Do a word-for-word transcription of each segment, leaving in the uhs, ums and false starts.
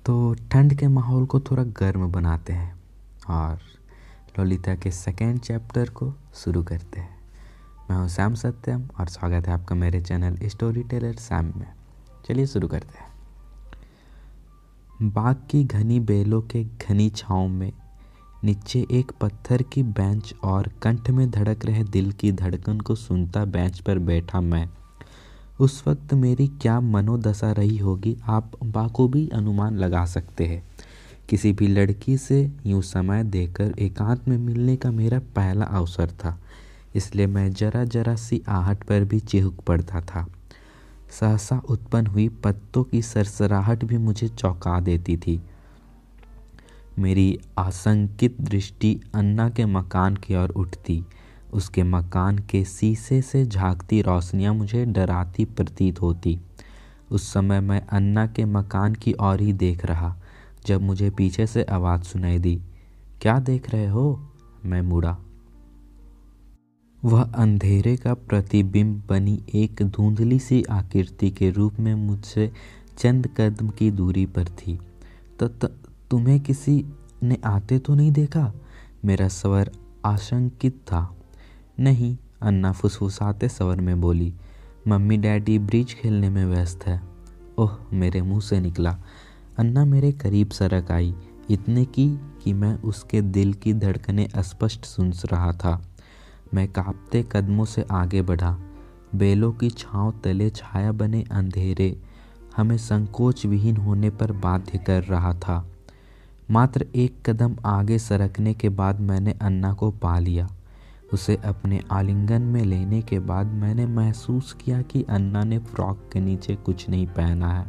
तो ठंड के माहौल को थोड़ा गर्म बनाते हैं और ललिता के सेकेंड चैप्टर को शुरू करते हैं। मैं हूँ सैम सत्यम और स्वागत है आपका मेरे चैनल स्टोरी टेलर सैम में। चलिए शुरू करते हैं। बाग की घनी बेलों के घनी छाँव में नीचे एक पत्थर की बेंच और कंठ में धड़क रहे दिल की धड़कन को सुनता बेंच पर बैठा मैं। उस वक्त मेरी क्या मनोदशा रही होगी आप बाखूबी अनुमान लगा सकते हैं। किसी भी लड़की से यूं समय देकर एकांत में मिलने का मेरा पहला अवसर था, इसलिए मैं जरा जरा सी आहट पर भी चिहुक पड़ता था। सहसा उत्पन्न हुई पत्तों की सरसराहट भी मुझे चौंका देती थी। मेरी आशंकित दृष्टि अन्ना के मकान की ओर उठती। उसके मकान के शीशे से झांकती रोशनियां मुझे डराती प्रतीत होती। उस समय मैं अन्ना के मकान की ओर ही देख रहा जब मुझे पीछे से आवाज़ सुनाई दी, क्या देख रहे हो? मैं मुड़ा। वह अंधेरे का प्रतिबिंब बनी एक धुंधली सी आकृति के रूप में मुझसे चंद कदम की दूरी पर थी। तो त, तुम्हें किसी ने आते तो नहीं देखा? मेरा स्वर आशंकित था। नहीं, अन्ना फुसफुसाते स्वर में बोली, मम्मी डैडी ब्रिज खेलने में व्यस्त है। ओह, मेरे मुंह से निकला। अन्ना मेरे करीब सरक आई, इतने की कि मैं उसके दिल की धड़कनें स्पष्ट सुन रहा था। मैं कांपते कदमों से आगे बढ़ा। बेलों की छांव तले छाया बने अंधेरे हमें संकोच विहीन होने पर बाध्य कर रहा था। मात्र एक कदम आगे सरकने के बाद मैंने अन्ना को पा लिया। उसे अपने आलिंगन में लेने के बाद मैंने महसूस किया कि अन्ना ने फ्रॉक के नीचे कुछ नहीं पहना है।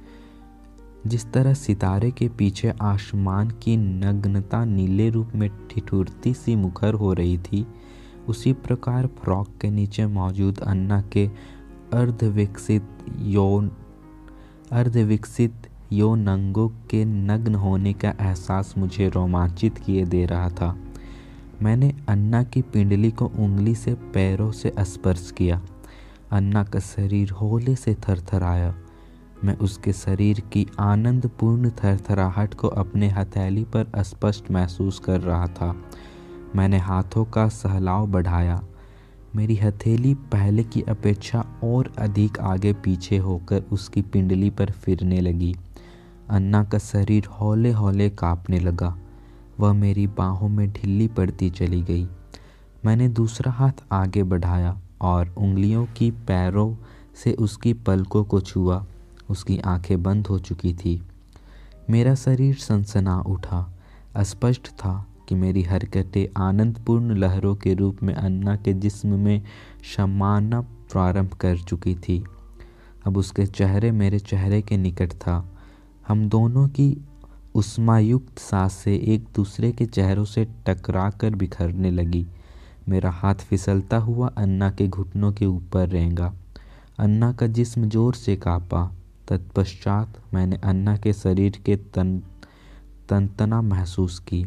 जिस तरह सितारे के पीछे आसमान की नग्नता नीले रूप में ठिठुरती सी मुखर हो रही थी, उसी प्रकार फ्रॉक के नीचे मौजूद अन्ना के अर्धविकसित यौन अर्धविकसित यौनांगों के नग्न होने का एहसास मुझे रोमांचित किए दे रहा था। मैंने अन्ना की पिंडली को उंगली से पैरों से स्पर्श किया। अन्ना का शरीर होले से थरथराया। मैं उसके शरीर की आनंदपूर्ण थरथराहट को अपने हथेली पर स्पष्ट महसूस कर रहा था। मैंने हाथों का सहलाव बढ़ाया। मेरी हथेली पहले की अपेक्षा और अधिक आगे पीछे होकर उसकी पिंडली पर फिरने लगी। अन्ना का शरीर हौले हौले कांपने लगा। वह मेरी बाहों में ढीली पड़ती चली गई। मैंने दूसरा हाथ आगे बढ़ाया और उंगलियों की पैरों से उसकी पलकों को छुआ। उसकी आंखें बंद हो चुकी थी। मेरा शरीर सनसना उठा। स्पष्ट था कि मेरी हरकतें आनंदपूर्ण लहरों के रूप में अन्ना के जिस्म में समाना प्रारंभ कर चुकी थी। अब उसके चेहरे मेरे चेहरे के निकट था। हम दोनों की उष्मायुक्त सांसें एक दूसरे के चेहरों से टकरा कर बिखरने लगी। मेरा हाथ फिसलता हुआ अन्ना के घुटनों के ऊपर रेंगा। अन्ना का जिस्म जोर से कांपा। तत्पश्चात मैंने अन्ना के शरीर के तन तंतना महसूस की।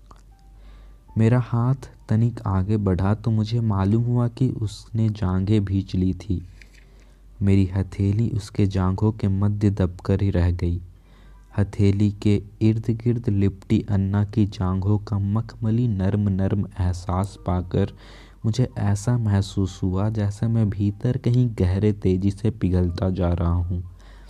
मेरा हाथ तनिक आगे बढ़ा तो मुझे मालूम हुआ कि उसने जांघें भींच ली थी। मेरी हथेली उसके जांघों के मध्य दबकर ही रह गई। हथेली के इर्द गिर्द लिपटी अन्ना की जांघों का मखमली नर्म नर्म एहसास पाकर मुझे ऐसा महसूस हुआ जैसे मैं भीतर कहीं गहरे तेजी से पिघलता जा रहा हूँ।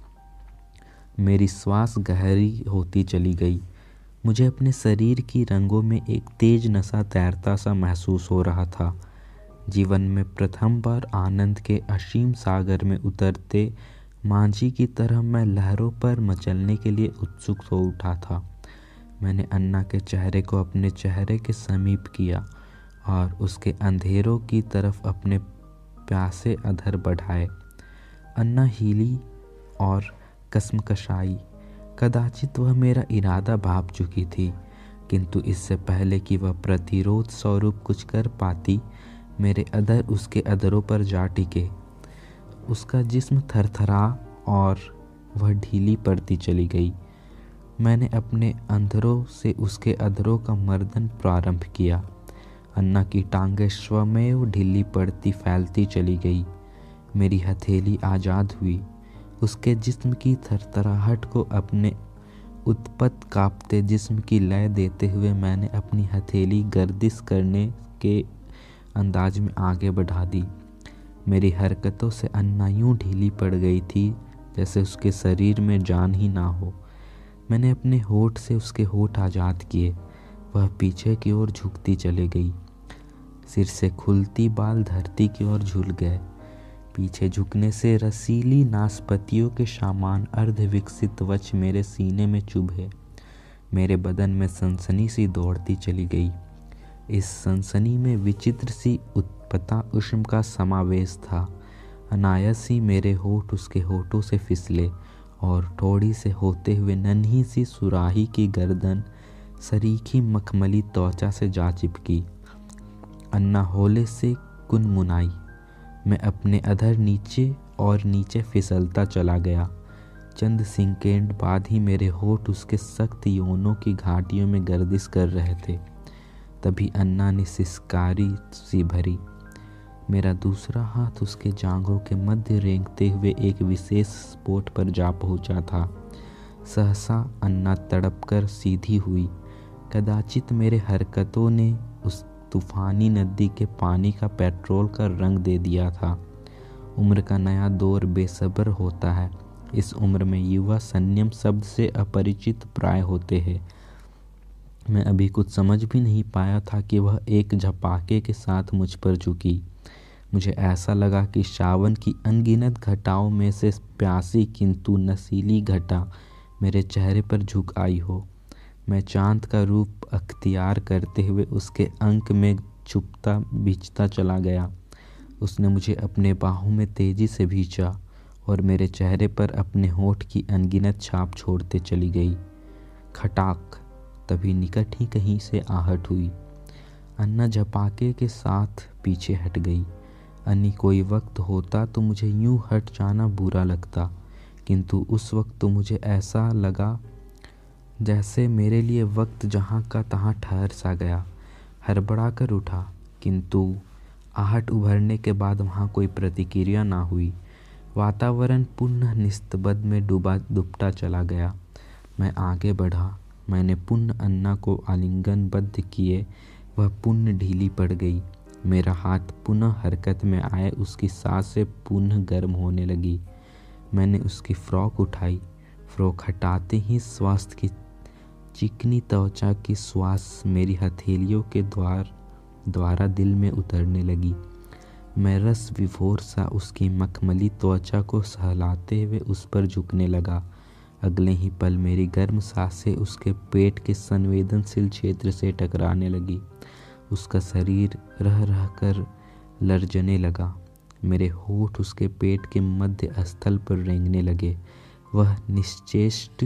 मेरी श्वास गहरी होती चली गई। मुझे अपने शरीर की रंगों में एक तेज नशा तैरता सा महसूस हो रहा था। जीवन में प्रथम बार आनंद के असीम सागर में उतरते मांझी की तरह मैं लहरों पर मचलने के लिए उत्सुक हो उठा था। मैंने अन्ना के चेहरे को अपने चेहरे के समीप किया और उसके अंधेरों की तरफ अपने प्यासे अधर बढ़ाए। अन्ना हिली और कसमकशाई। कदाचित वह मेरा इरादा भाप चुकी थी, किंतु इससे पहले कि वह प्रतिरोध स्वरूप कुछ कर पाती, मेरे अधर उसके अधरों पर जा टिके। उसका जिस्म थरथरा और वह ढीली पड़ती चली गई। मैंने अपने अंधरों से उसके अधरों का मर्दन प्रारंभ किया। अन्ना की टांगें स्वमेव ढीली पड़ती फैलती चली गई। मेरी हथेली आज़ाद हुई। उसके जिस्म की थरथराहट को अपने उत्पत कांपते जिस्म की लय देते हुए मैंने अपनी हथेली गर्दिश करने के अंदाज में आगे बढ़ा दी। मेरी हरकतों से अन्ना यूं ढीली पड़ गई थी जैसे उसके शरीर में जान ही ना हो। मैंने अपने होठ से उसके होठ आज़ाद किए। वह पीछे की ओर झुकती चली गई। सिर से खुलती बाल धरती की ओर झूल गए। पीछे झुकने से रसीली नाशपतियों के समान अर्धविकसित वक्ष मेरे सीने में चुभे। मेरे बदन में सनसनी सी दौड़ती चली गई। इस सनसनी में विचित्र सी उत्पता उष्म का समावेश था। अनायास ही मेरे होठ उसके होठों से फिसले और थोड़ी से होते हुए नन्ही सी सुराही की गर्दन सरीखी मखमली त्वचा से जा चिपकी। अन्ना होले से कुनमुनाई। मैं अपने अधर नीचे और नीचे फिसलता चला गया। चंद सेकंड बाद ही मेरे होठ उसके सख्त यौनों की घाटियों में गर्दिश कर रहे थे। तभी अन्ना ने सिसकारी सी भरी। मेरा दूसरा हाथ उसके जांघों के मध्य रेंगते हुए एक विशेष स्पॉट पर जा पहुंचा था। सहसा अन्ना तड़पकर सीधी हुई। कदाचित मेरे हरकतों ने उस तूफानी नदी के पानी का पेट्रोल का रंग दे दिया था। उम्र का नया दौर बेसब्र होता है। इस उम्र में युवा संयम शब्द से अपरिचित प्राय होते हैं। मैं अभी कुछ समझ भी नहीं पाया था कि वह एक झपाके के साथ मुझ पर झुकी। मुझे ऐसा लगा कि सावन की अनगिनत घटाओं में से प्यासी किंतु नशीली घटा मेरे चेहरे पर झुक आई हो। मैं चांद का रूप अख्तियार करते हुए उसके अंक में छुपता भींचता चला गया। उसने मुझे अपने बाहों में तेजी से भींचा और मेरे चेहरे पर अपने होठ की अनगिनत छाप छोड़ते चली गई। खटाक! तभी निकट ही कहीं से आहट हुई। अन्ना झपाके के साथ पीछे हट गई। अन्नी कोई वक्त होता तो मुझे यूं हट जाना बुरा लगता, किंतु उस वक्त तो मुझे ऐसा लगा जैसे मेरे लिए वक्त जहाँ का तहाँ ठहर सा गया। हड़बड़ा कर उठा, किंतु आहट उभरने के बाद वहाँ कोई प्रतिक्रिया ना हुई। वातावरण पुनः निस्तब्ध में डूबा दुबता चला गया। मैं आगे बढ़ा। मैंने पुनः अन्ना को आलिंगनबद्ध किए। वह पुनः ढीली पड़ गई। मेरा हाथ पुनः हरकत में आए। उसकी सांसें पुनः गर्म होने लगी। मैंने उसकी फ्रॉक उठाई। फ्रॉक हटाते ही स्वास्थ्य की चिकनी त्वचा की श्वास मेरी हथेलियों के द्वार द्वारा दिल में उतरने लगी। मैं रस विभोर सा उसकी मखमली त्वचा को सहलाते हुए उस पर झुकने लगा। अगले ही पल मेरी गर्म सांसें उसके पेट के संवेदनशील क्षेत्र से टकराने लगी। उसका शरीर रह रह कर लरजने लगा। मेरे होठ उसके पेट के मध्य स्थल पर रेंगने लगे। वह निश्चेष्ट,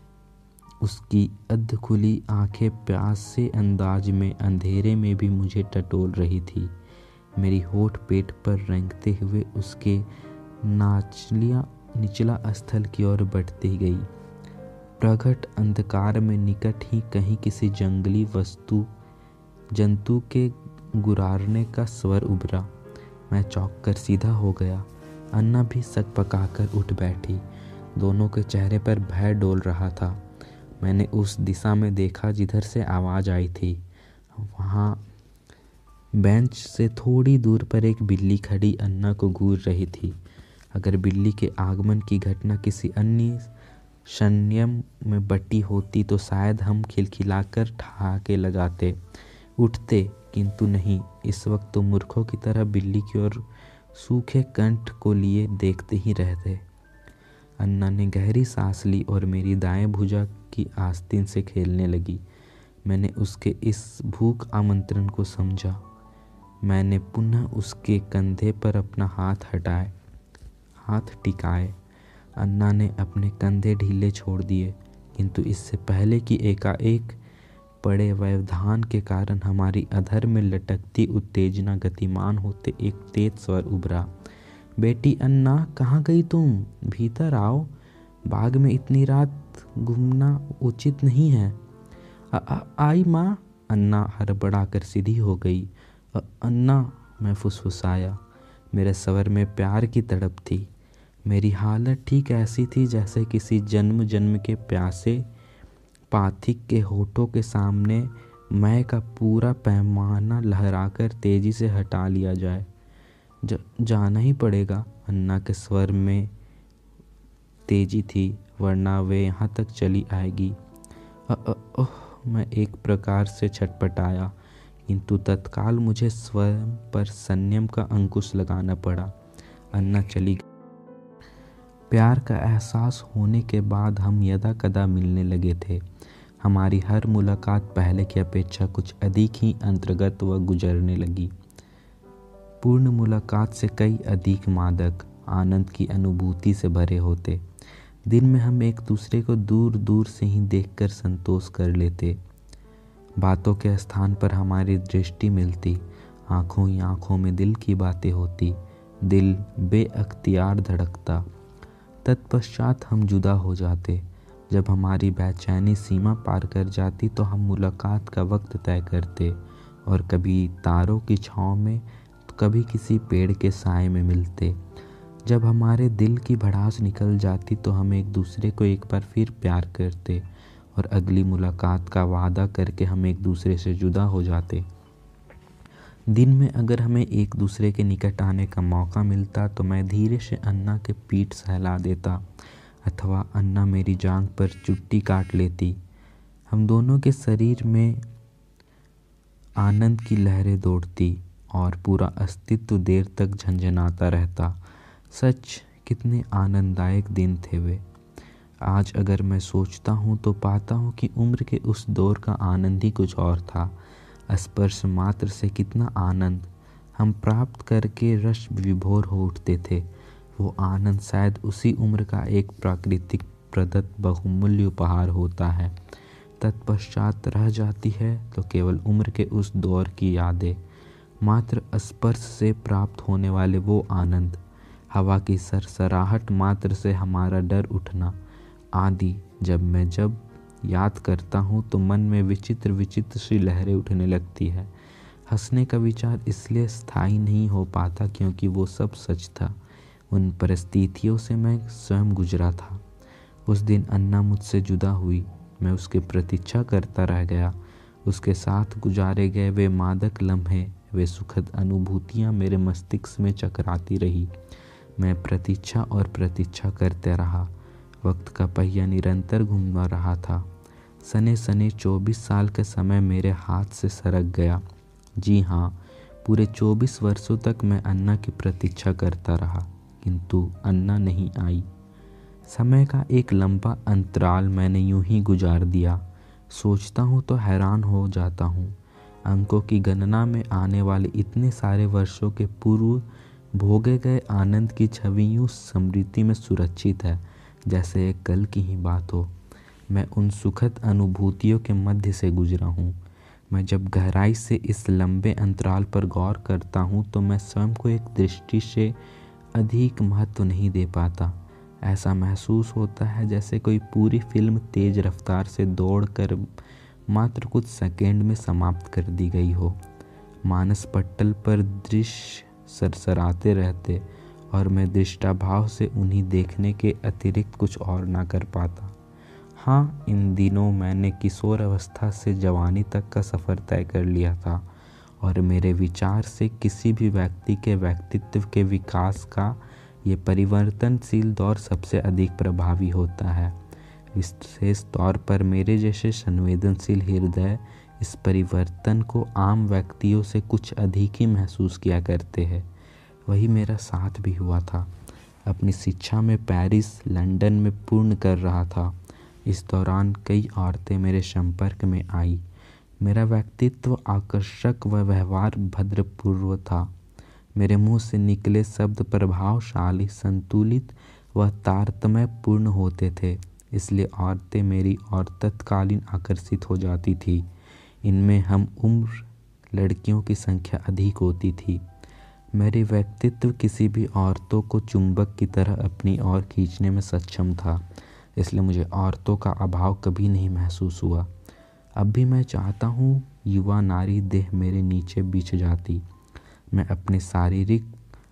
उसकी अध खुली आंखें प्यास से अंदाज में अंधेरे में भी मुझे टटोल रही थी। मेरी होठ पेट पर रेंगते हुए उसके नाचलिया निचला स्थल की ओर बढ़ती गई। प्रगट अंधकार में निकट ही कहीं किसी जंगली वस्तु जंतु के गुरारने का स्वर उभरा। मैं चौंक कर सीधा हो गया। अन्ना भी सक पकाकर उठ बैठी। दोनों के चेहरे पर भय डोल रहा था। मैंने उस दिशा में देखा जिधर से आवाज़ आई थी। वहाँ बेंच से थोड़ी दूर पर एक बिल्ली खड़ी अन्ना को घूर रही थी। अगर बिल्ली के आगमन की घटना किसी अन्य संयम में बटी होती तो शायद हम खिलखिलाकर ठहाके लगाते, उठते, किंतु नहीं। इस वक्त तो मूर्खों की तरह बिल्ली की ओर सूखे कंठ को लिए देखते ही रहते। अन्ना ने गहरी सांस ली और मेरी दाएं भुजा की आस्तीन से खेलने लगी। मैंने उसके इस भूख आमंत्रण को समझा। मैंने पुनः उसके कंधे पर अपना हाथ हटाए हाथ टिकाए। अन्ना ने अपने कंधे ढीले छोड़ दिए, किंतु इससे पहले कि एकाएक पड़े व्यवधान के कारण हमारी अधर में लटकती उत्तेजना गतिमान होते एक तेज स्वर उभरा। बेटी अन्ना, कहाँ गई तुम? भीतर आओ। बाग में इतनी रात घूमना उचित नहीं है। आ, आ, आई माँ। अन्ना हड़बड़ा कर सीधी हो गई। अ, अन्ना, मैं फुसफुसाया। मेरे स्वर में प्यार की तड़प थी। मेरी हालत ठीक ऐसी थी जैसे किसी जन्म जन्म के प्यासे पाथिक के होठों के सामने मैं का पूरा पैमाना लहराकर तेजी से हटा लिया जाए। ज, जाना ही पड़ेगा। अन्ना के स्वर में तेजी थी, वरना वे यहाँ तक चली आएगी। ओह, मैं एक प्रकार से छटपटाया, किंतु तत्काल मुझे स्वयं पर संयम का अंकुश लगाना पड़ा। अन्ना चली गई। प्यार का एहसास होने के बाद हम यदा कदा मिलने लगे थे। हमारी हर मुलाकात पहले की अपेक्षा कुछ अधिक ही अंतर्गत व गुजरने लगी। पूर्ण मुलाकात से कई अधिक मादक आनंद की अनुभूति से भरे होते। दिन में हम एक दूसरे को दूर दूर से ही देखकर संतोष कर लेते। बातों के स्थान पर हमारी दृष्टि मिलती, आंखों ही आंखों में दिल की बातें होती, दिल बेअख्तियार धड़कता। तत्पश्चात हम जुदा हो जाते। जब हमारी बेचैनी सीमा पार कर जाती तो हम मुलाकात का वक्त तय करते और कभी तारों की छाँव में तो कभी किसी पेड़ के साए में मिलते। जब हमारे दिल की भड़ास निकल जाती तो हम एक दूसरे को एक बार फिर प्यार करते और अगली मुलाकात का वादा करके हम एक दूसरे से जुदा हो जाते। दिन में अगर हमें एक दूसरे के निकट आने का मौका मिलता तो मैं धीरे से अन्ना के पीठ सहला देता अथवा अन्ना मेरी जांघ पर चुट्टी काट लेती। हम दोनों के शरीर में आनंद की लहरें दौड़ती और पूरा अस्तित्व देर तक झंझनाता रहता। सच कितने आनंददायक दिन थे वे। आज अगर मैं सोचता हूँ तो पाता हूँ कि उम्र के उस दौर का आनंद ही कुछ और था। स्पर्श मात्र से कितना आनंद हम प्राप्त करके रस विभोर हो उठते थे। वो आनंद शायद उसी उम्र का एक प्राकृतिक प्रदत्त बहुमूल्य उपहार होता है। तत्पश्चात रह जाती है तो केवल उम्र के उस दौर की यादें, मात्र स्पर्श से प्राप्त होने वाले वो आनंद, हवा की सरसराहट मात्र से हमारा डर उठना आदि। जब मैं जब याद करता हूँ तो मन में विचित्र विचित्र सी लहरें उठने लगती है। हंसने का विचार इसलिए स्थायी नहीं हो पाता क्योंकि वो सब सच था। उन परिस्थितियों से मैं स्वयं गुजरा था। उस दिन अन्ना मुझसे जुदा हुई। मैं उसकी प्रतीक्षा करता रह गया। उसके साथ गुजारे गए वे मादक लम्हे, वे सुखद अनुभूतियाँ मेरे मस्तिष्क में चकराती रही। मैं प्रतीक्षा और प्रतीक्षा करते रहा। वक्त का पहिया निरंतर घूम रहा था। सने सने चौबीस साल का समय मेरे हाथ से सरक गया। जी हाँ, पूरे चौबीस वर्षों तक मैं अन्ना की प्रतीक्षा करता रहा, किंतु अन्ना नहीं आई। समय का एक लंबा अंतराल मैंने यूं ही गुजार दिया। सोचता हूँ तो हैरान हो जाता हूँ। अंकों की गणना में आने वाले इतने सारे वर्षों के पूर्व भोगे गए आनंद की छवि यूं स्मृति में सुरक्षित है जैसे एक कल की ही बात हो। मैं उन सुखद अनुभूतियों के मध्य से गुजरा हूँ। मैं जब गहराई से इस लंबे अंतराल पर गौर करता हूँ तो मैं स्वयं को एक दृष्टि से अधिक महत्व नहीं दे पाता। ऐसा महसूस होता है जैसे कोई पूरी फिल्म तेज रफ्तार से दौड़कर मात्र कुछ सेकंड में समाप्त कर दी गई हो। मानस पटल पर दृश्य सरसराते रहते और मैं दृष्टाभाव से उन्हीं देखने के अतिरिक्त कुछ और ना कर पाता। हाँ, इन दिनों मैंने किशोर अवस्था से जवानी तक का सफ़र तय कर लिया था और मेरे विचार से किसी भी व्यक्ति के व्यक्तित्व के विकास का ये परिवर्तनशील दौर सबसे अधिक प्रभावी होता है। विशेष तौर पर मेरे जैसे संवेदनशील हृदय इस परिवर्तन को आम व्यक्तियों से कुछ अधिक ही महसूस किया करते हैं। वही मेरा साथ भी हुआ था। अपनी शिक्षा में पेरिस, लंदन में पूर्ण कर रहा था। इस दौरान कई औरतें मेरे संपर्क में आई। मेरा व्यक्तित्व आकर्षक व व्यवहार भद्रपूर्व था। मेरे मुंह से निकले शब्द प्रभावशाली, संतुलित व तारतम्यपूर्ण होते थे, इसलिए औरतें मेरी ओर तत्कालीन आकर्षित हो जाती थी। इनमें हम उम्र लड़कियों की संख्या अधिक होती थी। मेरे व्यक्तित्व किसी भी औरतों को चुंबक की तरह अपनी ओर खींचने में सक्षम था, इसलिए मुझे औरतों का अभाव कभी नहीं महसूस हुआ। अब भी मैं चाहता हूँ युवा नारी देह मेरे नीचे बिछ जाती। मैं अपनी शारीरिक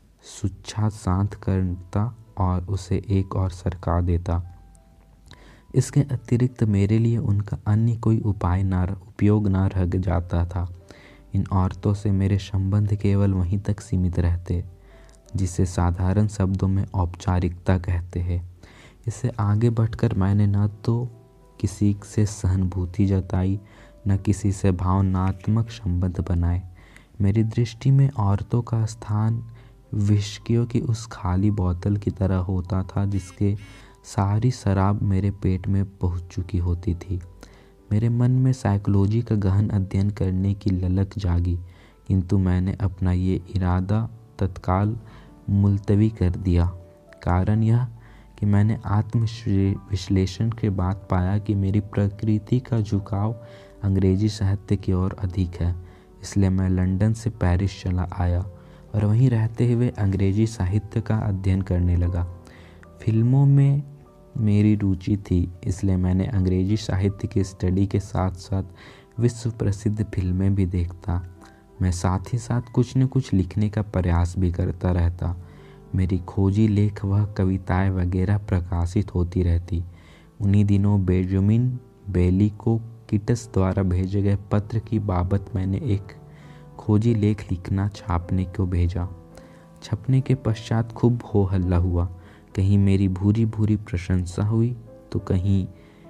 सुच्छा शांत करता और उसे एक और सरका देता। इसके अतिरिक्त मेरे लिए उनका अन्य कोई उपाय ना उपयोग ना रह जाता था। इन औरतों से मेरे संबंध केवल वहीं तक सीमित रहते जिसे साधारण शब्दों में औपचारिकता कहते हैं। इससे आगे बढ़कर मैंने न तो किसी से सहानुभूति जताई, न किसी से भावनात्मक संबंध बनाए। मेरी दृष्टि में औरतों का स्थान विस्कियों की उस खाली बोतल की तरह होता था जिसके सारी शराब मेरे पेट में पहुंच चुकी होती थी। मेरे मन में साइकोलॉजी का गहन अध्ययन करने की ललक जागी, किंतु मैंने अपना ये इरादा तत्काल मुलतवी कर दिया। कारण यह कि मैंने आत्म विश्लेषण के बाद पाया कि मेरी प्रकृति का झुकाव अंग्रेजी साहित्य की ओर अधिक है। इसलिए मैं लंदन से पेरिस चला आया और वहीं रहते हुए अंग्रेजी साहित्य का अध्ययन करने लगा। फिल्मों में मेरी रुचि थी, इसलिए मैंने अंग्रेजी साहित्य की स्टडी के साथ साथ विश्व प्रसिद्ध फिल्में भी देखता। मैं साथ ही साथ कुछ न कुछ लिखने का प्रयास भी करता रहता। मेरी खोजी लेख व कविताएं वगैरह प्रकाशित होती रहती। उन्हीं दिनों बेंजामिन बेली को किटस द्वारा भेजे गए पत्र की बाबत मैंने एक खोजी लेख लिखना छापने को भेजा। छपने के पश्चात खूब हो हल्ला हुआ। कहीं मेरी भूरी भूरी प्रशंसा हुई तो कहीं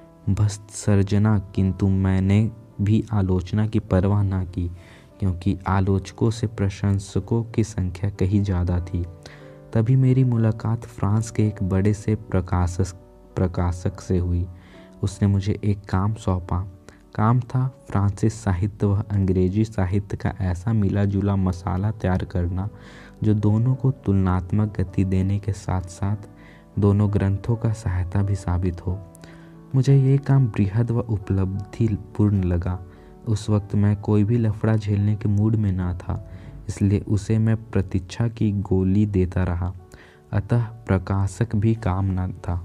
भस्तसर्जना, किंतु मैंने भी आलोचना की परवाह न की, क्योंकि आलोचकों से प्रशंसकों की संख्या कहीं ज़्यादा थी। तभी मेरी मुलाकात फ्रांस के एक बड़े से प्रकाशक प्रकाशक से हुई। उसने मुझे एक काम सौंपा। काम था फ्रांसीसी साहित्य व अंग्रेजी साहित्य का ऐसा मिला जुला मसाला तैयार करना जो दोनों को तुलनात्मक गति देने के साथ साथ दोनों ग्रंथों का सहायता भी साबित हो। मुझे ये काम बृहद व उपलब्धिपूर्ण लगा। उस वक्त मैं कोई भी लफड़ा झेलने के मूड में ना था, इसलिए उसे मैं प्रतीक्षा की गोली देता रहा। अतः प्रकाशक भी काम न था,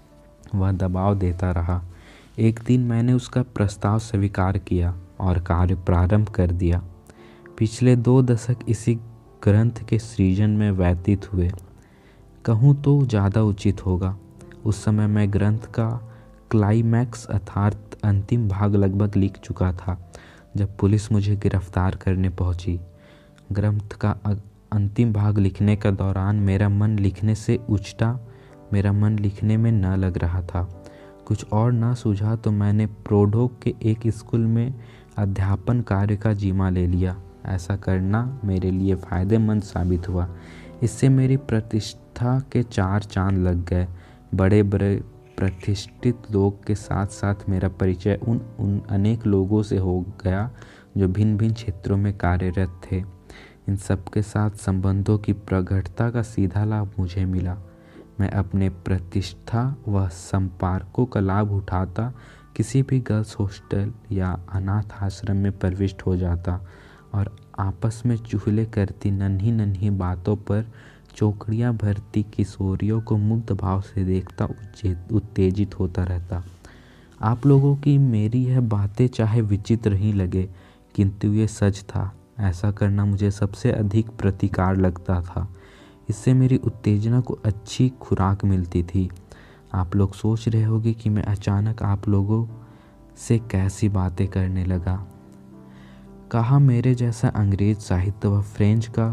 वह दबाव देता रहा। एक दिन मैंने उसका प्रस्ताव स्वीकार किया और कार्य प्रारंभ कर दिया। पिछले दो दशक इसी ग्रंथ के सृजन में व्यतीत हुए, कहूँ तो ज़्यादा उचित होगा। उस समय मैं ग्रंथ का क्लाइमैक्स अर्थात अंतिम भाग लगभग लिख चुका था जब पुलिस मुझे गिरफ्तार करने पहुंची। ग्रंथ का अंतिम भाग लिखने का दौरान मेरा मन लिखने से उचटा मेरा मन लिखने में न लग रहा था। कुछ और ना सूझा तो मैंने प्रोढो के एक स्कूल में अध्यापन कार्य का जिम्मा ले लिया। ऐसा करना मेरे लिए फ़ायदेमंद साबित हुआ। इससे मेरी प्रतिष्ठा के चार चांद लग गए। बड़े बड़े प्रतिष्ठित लोग के साथ साथ मेरा परिचय उन उन अनेक लोगों से हो गया जो भिन्न भिन्न क्षेत्रों में कार्यरत थे। इन सब के साथ संबंधों की प्रगाढ़ता का सीधा लाभ मुझे मिला। मैं अपने प्रतिष्ठा व संपर्कों का लाभ उठाता किसी भी गर्ल्स हॉस्टल या अनाथ आश्रम में प्रविष्ट हो जाता और आपस में चुहले करती नन्ही नन्ही बातों पर चौकड़ियाँ भरती किशोरियों को मुग्ध भाव से देखता उत्तेजित होता रहता। आप लोगों की मेरी यह बातें चाहे विचित्र ही लगे, किंतु ये सच था। ऐसा करना मुझे सबसे अधिक प्रतिकार लगता था। इससे मेरी उत्तेजना को अच्छी खुराक मिलती थी। आप लोग सोच रहे होंगे कि मैं अचानक आप लोगों से कैसी बातें करने लगा। कहा मेरे जैसा अंग्रेज साहित्य व फ्रेंच का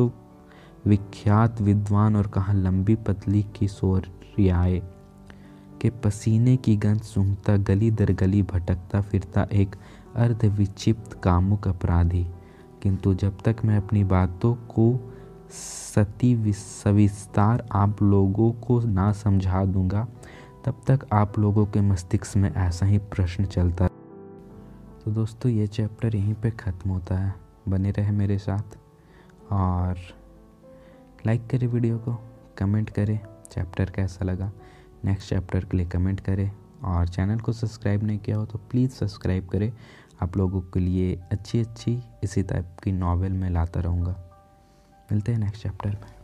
सुविख्यात विद्वान, और कहा लंबी पतली किशोरियाए के पसीने की गंध सूंघता गली दर गली भटकता फिरता एक अर्धविक्षिप्त कामुक अपराधी। किंतु जब तक मैं अपनी बातों को सती सविस्तार आप लोगों को ना समझा दूंगा, तब तक आप लोगों के मस्तिष्क में ऐसा ही प्रश्न चलता। तो दोस्तों, ये चैप्टर यहीं पे ख़त्म होता है। बने रहे मेरे साथ और लाइक करें वीडियो को, कमेंट करें चैप्टर कैसा लगा, नेक्स्ट चैप्टर के लिए कमेंट करें, और चैनल को सब्सक्राइब नहीं किया हो तो प्लीज़ सब्सक्राइब करें। आप लोगों के लिए अच्छी अच्छी इसी टाइप की नॉवेल मैं लाता रहूँगा। मिलते हैं नेक्स्ट चैप्टर में।